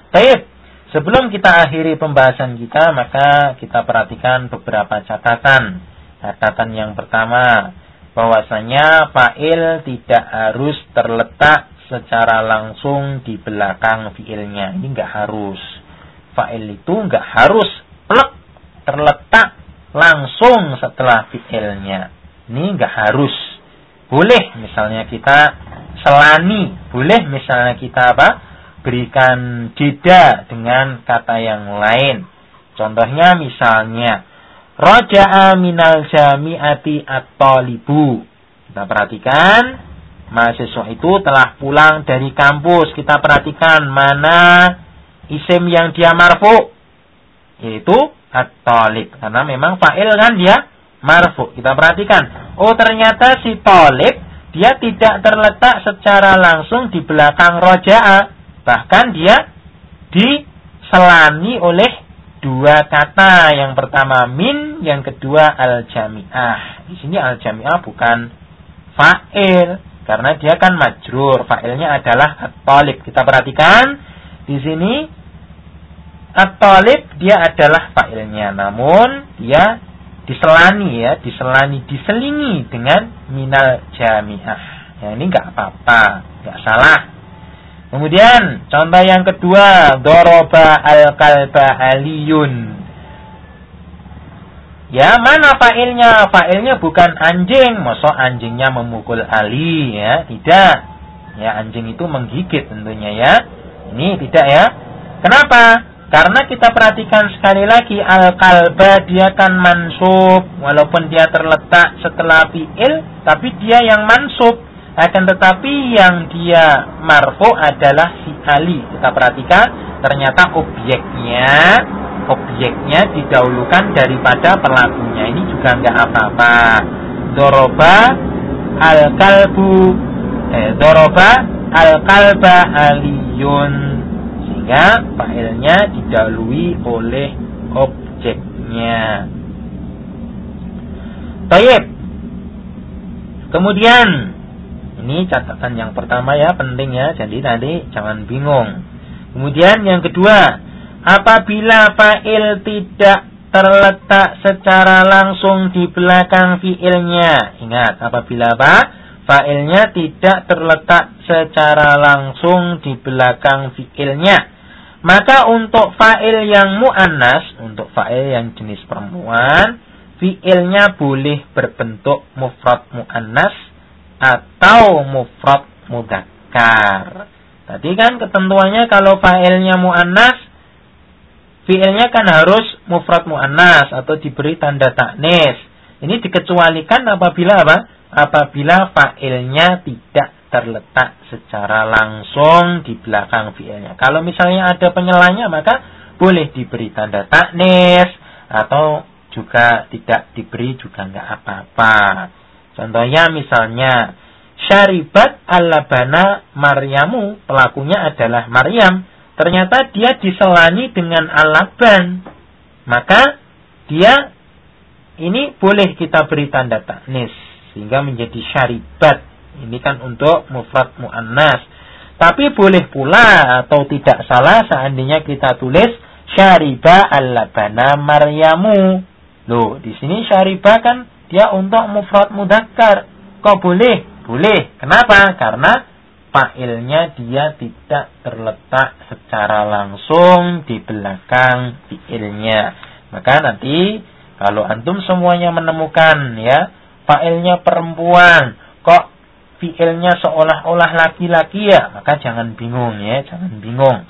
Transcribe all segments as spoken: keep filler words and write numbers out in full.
Baik, sebelum kita akhiri pembahasan kita, maka kita perhatikan beberapa catatan. Catatan yang pertama, bahwasanya fa'il tidak harus terletak secara langsung di belakang fi'ilnya. Ini enggak harus. Fa'il itu enggak harus plek terletak langsung setelah fi'ilnya. Ini enggak harus. Boleh misalnya kita selani, boleh misalnya kita apa? Berikan jeda dengan kata yang lain. Contohnya misalnya raja'a minal jami'ati at-talibu. Kita perhatikan, mahasiswa itu telah pulang dari kampus. Kita perhatikan mana isim yang dia marfu, yaitu at-talib. Karena memang fa'il kan dia marfu. Kita perhatikan, oh ternyata si talib dia tidak terletak secara langsung di belakang raja'a. Bahkan dia diselani oleh dua kata. Yang pertama min, yang kedua al-jami'ah. Di sini al-jami'ah bukan fa'il, karena dia kan majrur. Fa'ilnya adalah at-talib. Kita perhatikan di sini at-talib dia adalah fa'ilnya, namun dia diselani ya, diselani, diselingi dengan minal jami'ah. Ya, ini enggak apa-apa, enggak salah. Kemudian contoh yang kedua, doroba al-kalba aliyun. Ya, mana fa'ilnya? Fa'ilnya bukan anjing. Masa anjingnya memukul Ali ya? Tidak. Ya, anjing itu menggigit tentunya ya. Ini tidak ya. Kenapa? Karena kita perhatikan sekali lagi, al-kalba dia kan mansub. Walaupun dia terletak setelah fi'il, tapi dia yang mansub. Akan tetapi yang dia marfu adalah si Ali. Kita perhatikan, ternyata objeknya objeknya didahulukan daripada pelakunya. Ini juga enggak apa-apa. Doroba al-kalbu eh, Doroba al-kalba aliyun. Sehingga fa'ilnya didahului oleh objeknya. Baik. Kemudian ini catatan yang pertama ya, penting ya. Jadi nanti jangan bingung. Kemudian yang kedua, apabila fa'il tidak terletak secara langsung di belakang fi'ilnya. Ingat, apabila apa? Fa'ilnya tidak terletak secara langsung di belakang fi'ilnya. Maka untuk fa'il yang mu'annas, untuk fa'il yang jenis perempuan, fi'ilnya boleh berbentuk mufrad mu'annas atau mufrad mudzakkar. Tadi kan ketentuannya kalau fa'ilnya mu'annas, fi'ilnya kan harus mufrad mu'annas atau diberi tanda ta'nis. Ini dikecualikan apabila apa? Apabila fa'ilnya tidak terletak secara langsung di belakang fi'ilnya. Kalau misalnya ada penyelanya, maka boleh diberi tanda ta'nis atau juga tidak diberi juga enggak apa-apa. Contohnya misalnya syaribat al-labana Maryamu, pelakunya adalah Maryam. Ternyata dia diselani dengan al-laban. Maka dia ini boleh kita beri tanda ta'nis sehingga menjadi syaribat. Ini kan untuk mufrad mu'annas. Tapi boleh pula atau tidak salah seandainya kita tulis syariba al-labana Maryamu. Loh, di sini syariba kan dia untuk mufrad mudzakkar. Kok boleh? Boleh. Kenapa? Karena fa'ilnya dia tidak terletak secara langsung di belakang fi'ilnya. Maka nanti kalau antum semuanya menemukan ya fa'ilnya perempuan, kok fi'ilnya seolah-olah laki-laki ya, maka jangan bingung ya, jangan bingung.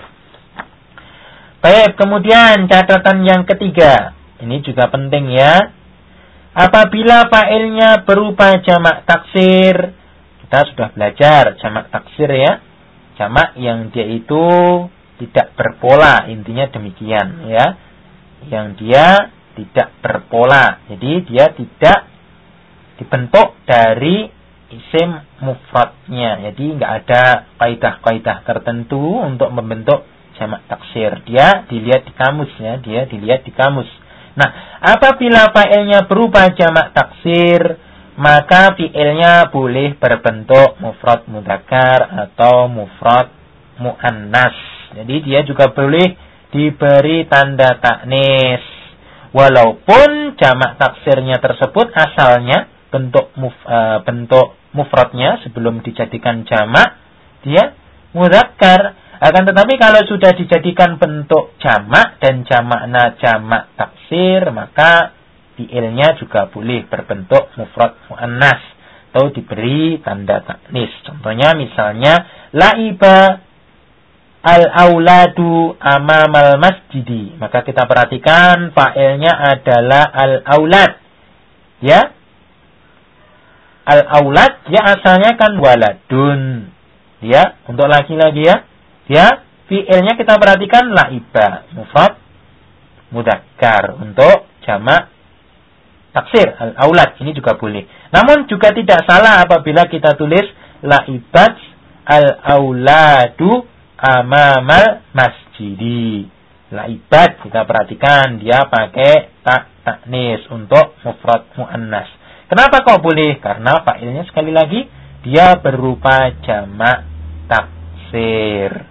Baik, kemudian catatan yang ketiga. Ini juga penting ya. Apabila fa'ilnya berupa jamak taksir, kita sudah belajar jamak taksir ya. Jamak yang dia itu tidak berpola, intinya demikian ya. Yang dia tidak berpola. Jadi dia tidak dibentuk dari isim mufradnya. Jadi enggak ada kaidah-kaidah tertentu untuk membentuk jamak taksir. Dia dilihat di kamus ya, dia dilihat di kamus. Nah, apabila fa'ilnya berupa jamak taksir, maka fi'ilnya boleh berbentuk mufrad mudzakkar atau mufrad muannas. Jadi dia juga boleh diberi tanda taknis. Walaupun jamak taksirnya tersebut asalnya bentuk muf, uh, bentuk mufradnya sebelum dijadikan jamak dia mudzakkar. Akan tetapi kalau sudah dijadikan bentuk jamak dan jamakna jamak taksir, maka fi'ilnya juga boleh berbentuk mufrad muannas atau diberi tanda taknis. Contohnya misalnya laiba al-auladu amamal masjidi. Maka kita perhatikan fa'ilnya adalah al-aulad. Ya. Al-aulad ya asalnya kan waladun. Ya, untuk laki-laki ya. Ya, fi'ilnya kita perhatikan laiba, mufrad mudzakkar. Untuk jamak taksir al-aulad ini juga boleh. Namun juga tidak salah apabila kita tulis laibat al-auladu amamal masjidi. Laibat kita perhatikan dia pakai tak taknis untuk mufrad muannas. Kenapa kok boleh? Karena fa'ilnya sekali lagi dia berupa jamak taksir.